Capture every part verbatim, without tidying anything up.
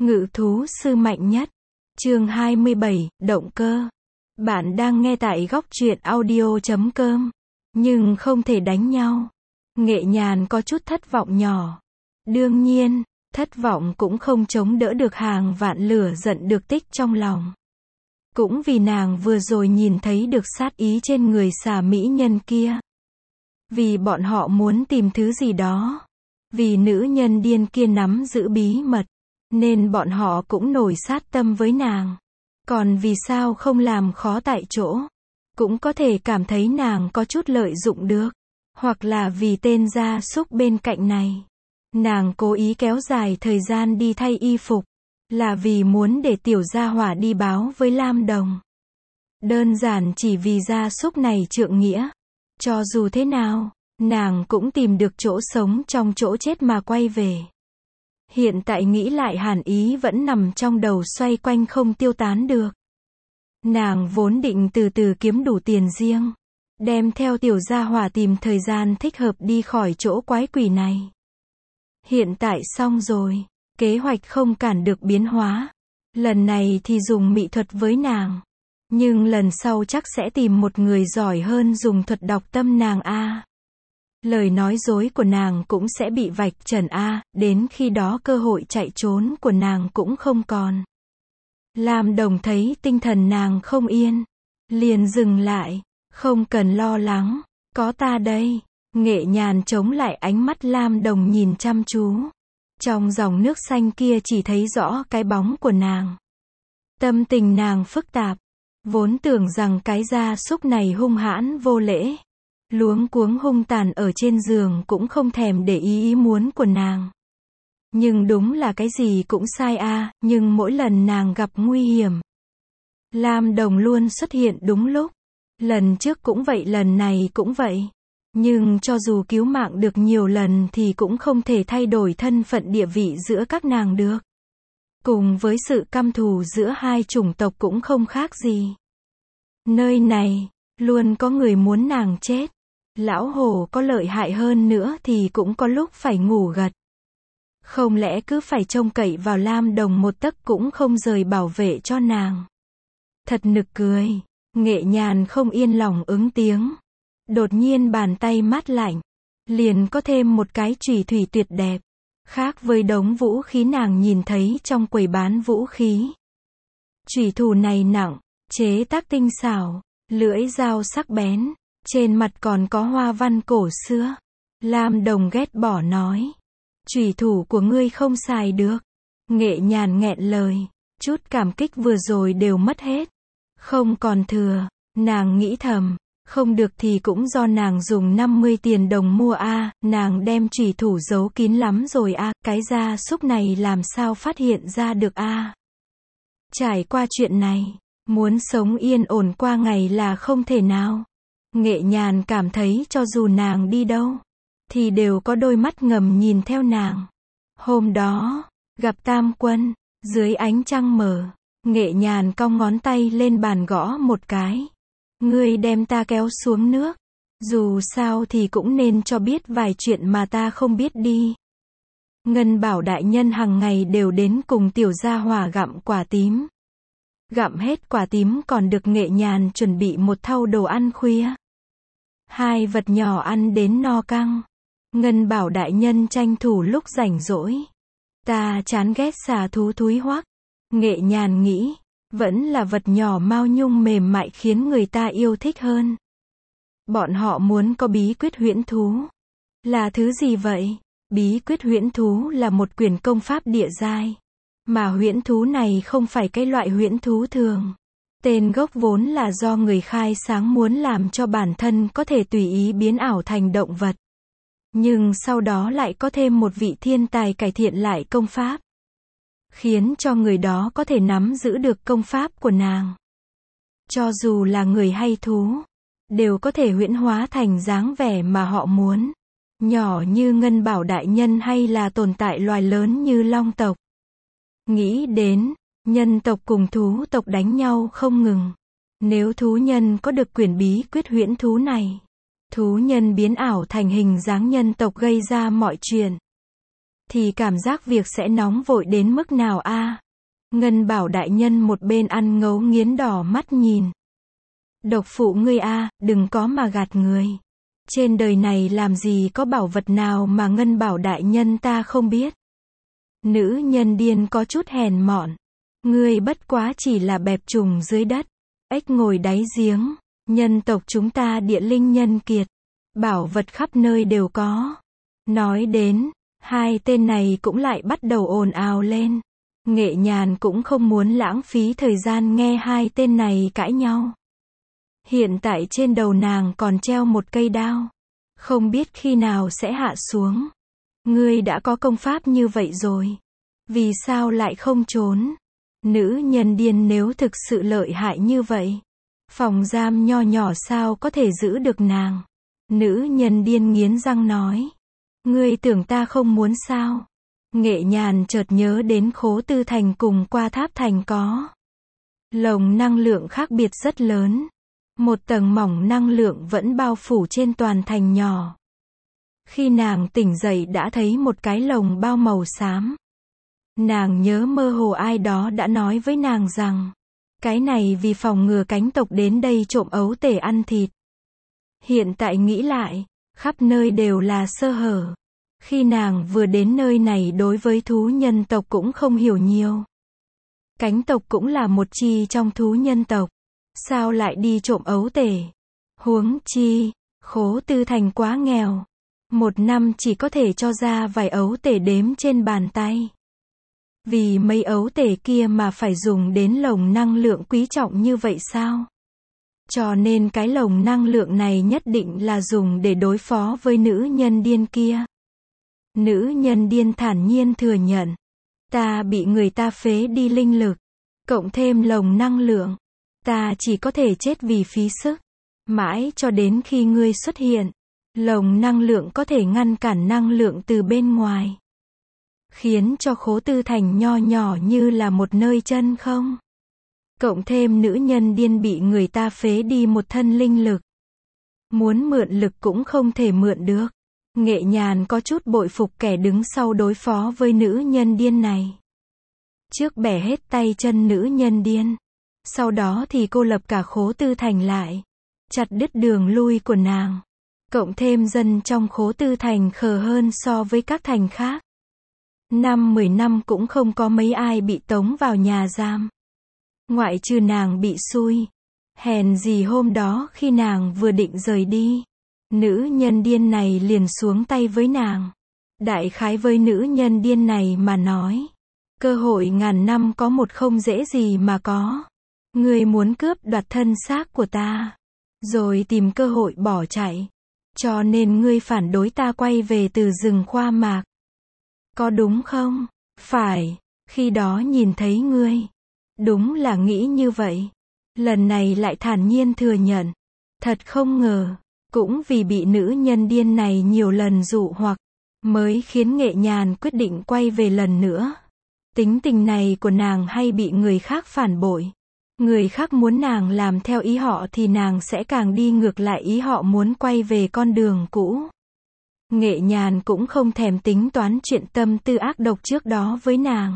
Ngự thú sư mạnh nhất. Chương hai mươi bảy, động cơ. Bạn đang nghe tại góc truyện audio chấm com. Nhưng không thể đánh nhau. Nghệ Nhàn có chút thất vọng nhỏ. Đương nhiên, thất vọng cũng không chống đỡ được hàng vạn lửa giận được tích trong lòng. Cũng vì nàng vừa rồi nhìn thấy được sát ý trên người xà mỹ nhân kia. Vì bọn họ muốn tìm thứ gì đó. Vì nữ nhân điên kia nắm giữ bí mật. Nên bọn họ cũng nổi sát tâm với nàng. Còn vì sao không làm khó tại chỗ? Cũng có thể cảm thấy nàng có chút lợi dụng được. Hoặc là vì tên gia súc bên cạnh này. Nàng cố ý kéo dài thời gian đi thay y phục. Là vì muốn để tiểu gia hỏa đi báo với Lam Đồng. Đơn giản chỉ vì gia súc này trượng nghĩa. Cho dù thế nào, nàng cũng tìm được chỗ sống trong chỗ chết mà quay về. Hiện tại nghĩ lại hàn ý vẫn nằm trong đầu xoay quanh không tiêu tán được. Nàng vốn định từ từ kiếm đủ tiền riêng. Đem theo tiểu gia hỏa tìm thời gian thích hợp đi khỏi chỗ quái quỷ này. Hiện tại xong rồi. Kế hoạch không cản được biến hóa. Lần này thì dùng mị thuật với nàng. Nhưng lần sau chắc sẽ tìm một người giỏi hơn dùng thuật đọc tâm nàng a. Lời nói dối của nàng cũng sẽ bị vạch trần a, đến khi đó cơ hội chạy trốn của nàng cũng không còn. Lam Đồng thấy tinh thần nàng không yên. Liền dừng lại. Không cần lo lắng. Có ta đây. Nghệ Nhàn chống lại ánh mắt Lam Đồng nhìn chăm chú. Trong dòng nước xanh kia chỉ thấy rõ cái bóng của nàng. Tâm tình nàng phức tạp. Vốn tưởng rằng cái gia súc này hung hãn vô lễ. Luống cuống hung tàn ở trên giường cũng không thèm để ý ý muốn của nàng. Nhưng đúng là cái gì cũng sai a, nhưng mỗi lần nàng gặp nguy hiểm. Lam Đồng luôn xuất hiện đúng lúc. Lần trước cũng vậy, lần này cũng vậy. Nhưng cho dù cứu mạng được nhiều lần thì cũng không thể thay đổi thân phận địa vị giữa các nàng được. Cùng với sự căm thù giữa hai chủng tộc cũng không khác gì. Nơi này, luôn có người muốn nàng chết. Lão hổ có lợi hại hơn nữa thì cũng có lúc phải ngủ gật. Không lẽ cứ phải trông cậy vào Lam Đồng một tấc cũng không rời bảo vệ cho nàng. Thật nực cười. Nghệ Nhàn không yên lòng ứng tiếng. Đột nhiên bàn tay mát lạnh. Liền có thêm một cái chùy thủy tuyệt đẹp. Khác với đống vũ khí nàng nhìn thấy trong quầy bán vũ khí. Chùy thủ này nặng, chế tác tinh xảo, lưỡi dao sắc bén. Trên mặt còn có hoa văn cổ xưa. Lam Đồng ghét bỏ nói. Chùy thủ của ngươi không xài được. Nghệ Nhàn nghẹn lời. Chút cảm kích vừa rồi đều mất hết. Không còn thừa. Nàng nghĩ thầm. Không được thì cũng do nàng dùng năm mươi tiền đồng mua a, nàng đem chùy thủ giấu kín lắm rồi a, cái gia súc này làm sao phát hiện ra được a. Trải qua chuyện này, muốn sống yên ổn qua ngày là không thể nào. Nghệ Nhàn cảm thấy cho dù nàng đi đâu, thì đều có đôi mắt ngầm nhìn theo nàng. Hôm đó, gặp Tam Quân, dưới ánh trăng mờ, Nghệ Nhàn cong ngón tay lên bàn gõ một cái. Ngươi đem ta kéo xuống nước. Dù sao thì cũng nên cho biết vài chuyện mà ta không biết đi. Ngân Bảo đại nhân hàng ngày đều đến cùng tiểu gia hỏa gặm quả tím. Gặm hết quả tím còn được Nghệ Nhàn chuẩn bị một thau đồ ăn khuya. Hai vật nhỏ ăn đến no căng. Ngân Bảo đại nhân tranh thủ lúc rảnh rỗi. Ta chán ghét xà thú thúi hoắc. Nghệ Nhàn nghĩ. Vẫn là vật nhỏ mao nhung mềm mại khiến người ta yêu thích hơn. Bọn họ muốn có bí quyết huyễn thú. Là thứ gì vậy? Bí quyết huyễn thú là một quyển công pháp địa giai. Mà huyễn thú này không phải cái loại huyễn thú thường. Tên gốc vốn là do người khai sáng muốn làm cho bản thân có thể tùy ý biến ảo thành động vật. Nhưng sau đó lại có thêm một vị thiên tài cải thiện lại công pháp. Khiến cho người đó có thể nắm giữ được công pháp của nàng. Cho dù là người hay thú, đều có thể huyễn hóa thành dáng vẻ mà họ muốn. Nhỏ như Ngân Bảo đại nhân hay là tồn tại loài lớn như long tộc. Nghĩ đến, nhân tộc cùng thú tộc đánh nhau không ngừng. Nếu thú nhân có được quyền bí quyết huyễn thú này, thú nhân biến ảo thành hình dáng nhân tộc gây ra mọi chuyện. thì cảm giác việc sẽ nóng vội đến mức nào a? Ngân Bảo đại nhân một bên ăn ngấu nghiến đỏ mắt nhìn. Độc phụ ngươi a, đừng có mà gạt người. Trên đời này làm gì có bảo vật nào mà Ngân Bảo đại nhân ta không biết. Nữ nhân điên có chút hèn mọn. Ngươi bất quá chỉ là bẹp trùng dưới đất, ếch ngồi đáy giếng. Nhân tộc chúng ta địa linh nhân kiệt, bảo vật khắp nơi đều có. Nói đến, hai tên này cũng lại bắt đầu ồn ào lên. Nghệ Nhàn cũng không muốn lãng phí thời gian nghe hai tên này cãi nhau. Hiện tại trên đầu nàng còn treo một cây đao, không biết khi nào sẽ hạ xuống. Ngươi đã có công pháp như vậy rồi, vì sao lại không trốn? Nữ nhân điên nếu thực sự lợi hại như vậy, phòng giam nho nhỏ sao có thể giữ được nàng? Nữ nhân điên nghiến răng nói. Ngươi tưởng ta không muốn sao? Nghệ Nhàn chợt nhớ đến Khố Tư Thành cùng Qua Tháp Thành có lồng năng lượng khác biệt rất lớn. Một tầng mỏng năng lượng vẫn bao phủ trên toàn thành nhỏ. Khi nàng tỉnh dậy đã thấy một cái lồng bao màu xám. Nàng nhớ mơ hồ ai đó đã nói với nàng rằng, cái này vì phòng ngừa cánh tộc đến đây trộm ấu tể ăn thịt. Hiện tại nghĩ lại, khắp nơi đều là sơ hở. Khi nàng vừa đến nơi này đối với thú nhân tộc cũng không hiểu nhiều. Cánh tộc cũng là một chi trong thú nhân tộc. Sao lại đi trộm ấu tể? Huống chi, Khố Tư Thành quá nghèo. Một năm chỉ có thể cho ra vài ấu tể đếm trên bàn tay. Vì mấy ấu tể kia mà phải dùng đến lồng năng lượng quý trọng như vậy sao? Cho nên cái lồng năng lượng này nhất định là dùng để đối phó với nữ nhân điên kia. Nữ nhân điên thản nhiên thừa nhận. Ta bị người ta phế đi linh lực, cộng thêm lồng năng lượng. Ta chỉ có thể chết vì phí sức. Mãi cho đến khi ngươi xuất hiện, lồng năng lượng có thể ngăn cản năng lượng từ bên ngoài. Khiến cho Khố Tư Thành nho nhỏ như là một nơi chân không. Cộng thêm nữ nhân điên bị người ta phế đi một thân linh lực. Muốn mượn lực cũng không thể mượn được. Nghệ Nhàn có chút bội phục kẻ đứng sau đối phó với nữ nhân điên này. Trước bẻ hết tay chân nữ nhân điên. Sau đó thì cô lập cả Khố Tư Thành lại. Chặt đứt đường lui của nàng. Cộng thêm dân trong Khố Tư Thành khờ hơn so với các thành khác. Năm mười năm cũng không có mấy ai bị tống vào nhà giam. Ngoại trừ nàng bị xui. Hèn gì hôm đó khi nàng vừa định rời đi, nữ nhân điên này liền xuống tay với nàng. Đại khái với nữ nhân điên này mà nói, cơ hội ngàn năm có một không dễ gì mà có. Ngươi muốn cướp đoạt thân xác của ta, rồi tìm cơ hội bỏ chạy. Cho nên ngươi phản đối ta quay về từ rừng Khoa Mạc. Có đúng không? Phải, khi đó nhìn thấy ngươi. Đúng là nghĩ như vậy. Lần này lại thản nhiên thừa nhận. Thật không ngờ, cũng vì bị nữ nhân điên này nhiều lần dụ hoặc, mới khiến Nghệ Nhàn quyết định quay về lần nữa. Tính tình này của nàng hay bị người khác phản bội. Người khác muốn nàng làm theo ý họ thì nàng sẽ càng đi ngược lại ý họ muốn quay về con đường cũ. Nghệ Nhàn cũng không thèm tính toán chuyện tâm tư ác độc trước đó với nàng.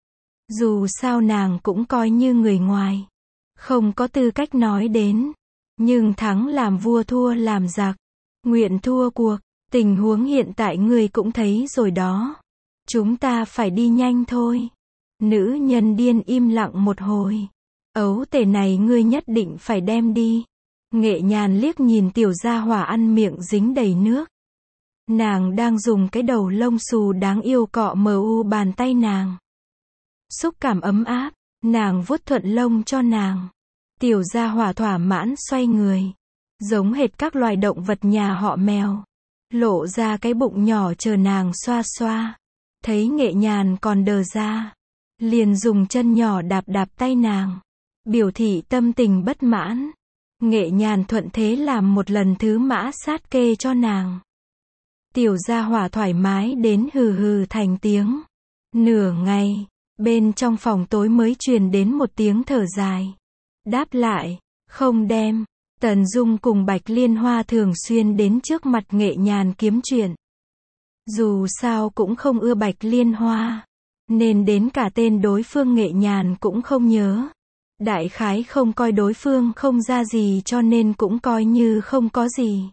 Dù sao nàng cũng coi như người ngoài, không có tư cách nói đến. Nhưng thắng làm vua thua làm giặc, nguyện thua cuộc. Tình huống hiện tại ngươi cũng thấy rồi đó. Chúng ta phải đi nhanh thôi. Nữ nhân điên im lặng một hồi. Ấu tể này ngươi nhất định phải đem đi. Nghệ Nhàn liếc nhìn tiểu gia hỏa ăn miệng dính đầy nước. Nàng đang dùng cái đầu lông xù đáng yêu cọ mờ u bàn tay nàng. Xúc cảm ấm áp, nàng vuốt thuận lông cho nàng. Tiểu gia hỏa thỏa mãn xoay người, giống hệt các loài động vật nhà họ mèo. Lộ ra cái bụng nhỏ chờ nàng xoa xoa. Thấy Nghệ Nhàn còn đờ ra, liền dùng chân nhỏ đạp đạp tay nàng, biểu thị tâm tình bất mãn. Nghệ Nhàn thuận thế làm một lần thứ mã sát kê cho nàng. Tiểu gia hỏa thoải mái đến hừ hừ thành tiếng. Nửa ngày, bên trong phòng tối mới truyền đến một tiếng thở dài. Đáp lại, không đem. Tần Dung cùng Bạch Liên Hoa thường xuyên đến trước mặt Nghệ Nhàn kiếm chuyện. Dù sao cũng không ưa Bạch Liên Hoa, nên đến cả tên đối phương Nghệ Nhàn cũng không nhớ. Đại khái không coi đối phương không ra gì cho nên cũng coi như không có gì.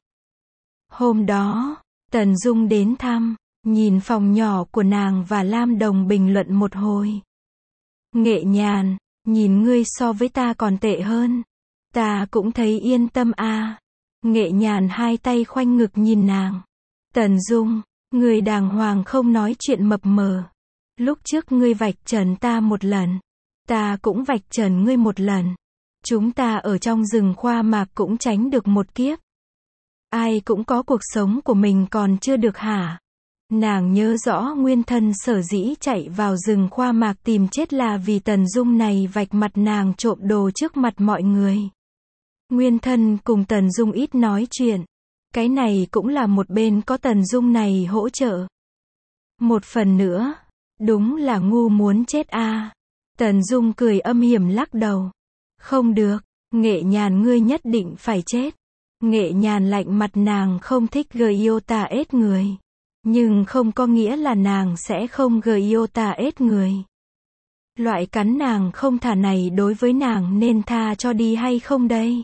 Hôm đó, Tần Dung đến thăm, nhìn phòng nhỏ của nàng và Lam Đồng bình luận một hồi. Nghệ Nhàn, nhìn ngươi so với ta còn tệ hơn. Ta cũng thấy yên tâm a. Nghệ Nhàn hai tay khoanh ngực nhìn nàng. Tần Dung, ngươi đàng hoàng không nói chuyện mập mờ. Lúc trước ngươi vạch trần ta một lần, ta cũng vạch trần ngươi một lần. Chúng ta ở trong rừng khoa mạc cũng tránh được một kiếp. Ai cũng có cuộc sống của mình còn chưa được hả? Nàng nhớ rõ nguyên thân sở dĩ chạy vào rừng khoa mạc tìm chết là vì Tần Dung này vạch mặt nàng trộm đồ trước mặt mọi người. Nguyên thân cùng Tần Dung ít nói chuyện. Cái này cũng là một bên có Tần Dung này hỗ trợ. Một phần nữa, đúng là ngu muốn chết a. À. Tần Dung cười âm hiểm lắc đầu. Không được, Nghệ Nhàn ngươi nhất định phải chết. Nghệ Nhàn lạnh mặt, nàng không thích Giota ết người. Nhưng không có nghĩa là nàng sẽ không Giota ết người. Loại cắn nàng không thả này đối với nàng nên tha cho đi hay không đây?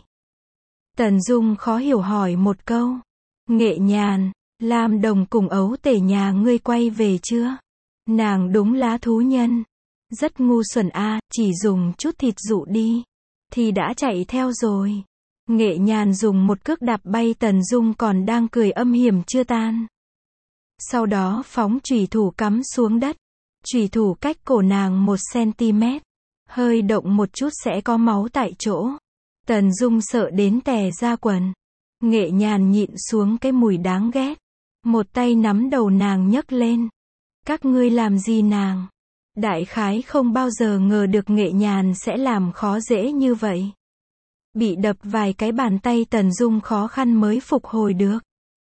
Tần Dung khó hiểu hỏi một câu. Nghệ Nhàn, Lam Đồng cùng ấu tể nhà ngươi quay về chưa? Nàng đúng lá thú nhân. Rất ngu xuẩn a, à, chỉ dùng chút thịt dụ đi. Thì đã chạy theo rồi. Nghệ Nhàn dùng một cước đạp bay Tần Dung còn đang cười âm hiểm chưa tan. Sau đó phóng chủy thủ cắm xuống đất. Chủy thủ cách cổ nàng một xăng-ti-mét. Hơi động một chút sẽ có máu tại chỗ. Tần Dung sợ đến tè ra quần. Nghệ Nhàn nhịn xuống cái mùi đáng ghét. Một tay nắm đầu nàng nhấc lên. Các ngươi làm gì nàng? Đại khái không bao giờ ngờ được Nghệ Nhàn sẽ làm khó dễ như vậy. Bị đập vài cái bàn tay Tần Dung khó khăn mới phục hồi được.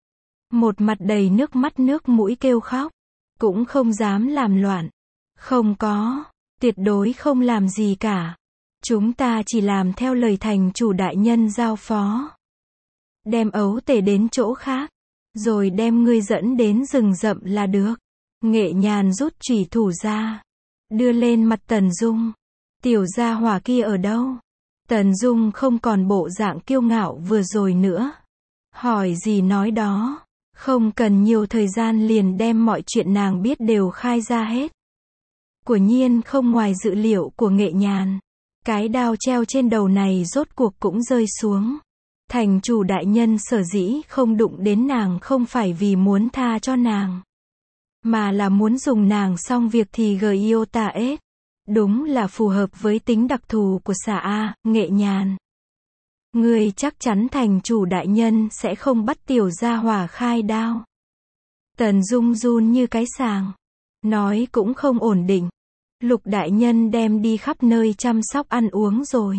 Một mặt đầy nước mắt nước mũi kêu khóc. Cũng không dám làm loạn. Không có, tuyệt đối không làm gì cả. Chúng ta chỉ làm theo lời thành chủ đại nhân giao phó. Đem ấu tể đến chỗ khác. Rồi đem ngươi dẫn đến rừng rậm là được. Nghệ Nhàn rút chủy thủ ra. Đưa lên mặt Tần Dung. Tiểu gia hỏa kia ở đâu? Tần Dung không còn bộ dạng kiêu ngạo vừa rồi nữa. Hỏi gì nói đó. Không cần nhiều thời gian liền đem mọi chuyện nàng biết đều khai ra hết. Quả nhiên không ngoài dự liệu của Nghệ Nhàn. Cái đao treo trên đầu này rốt cuộc cũng rơi xuống. Thành chủ đại nhân sở dĩ không đụng đến nàng không phải vì muốn tha cho nàng. Mà là muốn dùng nàng xong việc thì Giota ết. Đúng là phù hợp với tính đặc thù của xà A, Nghệ Nhàn. Ngươi chắc chắn thành chủ đại nhân sẽ không bắt tiểu gia hỏa khai đao. Tần Dung run như cái sàng. Nói cũng không ổn định. Lục đại nhân đem đi khắp nơi chăm sóc ăn uống rồi.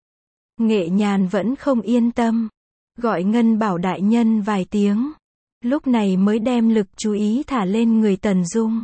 Nghệ Nhàn vẫn không yên tâm. Gọi Ngân Bảo đại nhân vài tiếng. Lúc này mới đem lực chú ý thả lên người Tần Dung.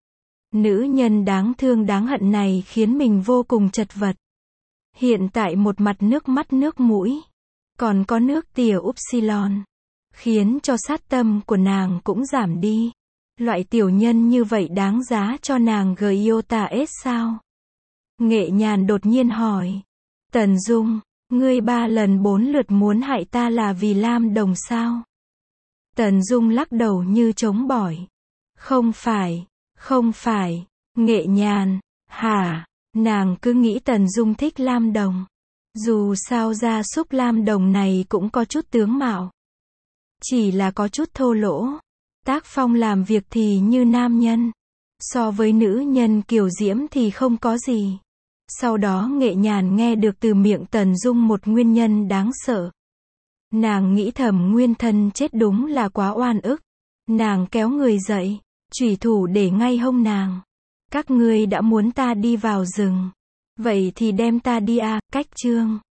Nữ nhân đáng thương đáng hận này khiến mình vô cùng chật vật. Hiện tại một mặt nước mắt nước mũi. Còn có nước tỉa upsilon. Khiến cho sát tâm của nàng cũng giảm đi. Loại tiểu nhân như vậy đáng giá cho nàng Giota ết sao? Nghệ Nhàn đột nhiên hỏi. Tần Dung, ngươi ba lần bốn lượt muốn hại ta là vì Lam Đồng sao? Tần Dung lắc đầu như chống bỏi. Không phải, không phải. Nghệ Nhàn, hả? Nàng cứ nghĩ Tần Dung thích Lam Đồng. Dù sao gia súc Lam Đồng này cũng có chút tướng mạo. Chỉ là có chút thô lỗ. Tác phong làm việc thì như nam nhân. So với nữ nhân kiều diễm thì không có gì. Sau đó Nghệ Nhàn nghe được từ miệng Tần Dung một nguyên nhân đáng sợ. Nàng nghĩ thầm nguyên thân chết đúng là quá oan ức. Nàng kéo người dậy, chủy thủ để ngay hông nàng. Các ngươi đã muốn ta đi vào rừng. Vậy thì đem ta đi a, cách chương.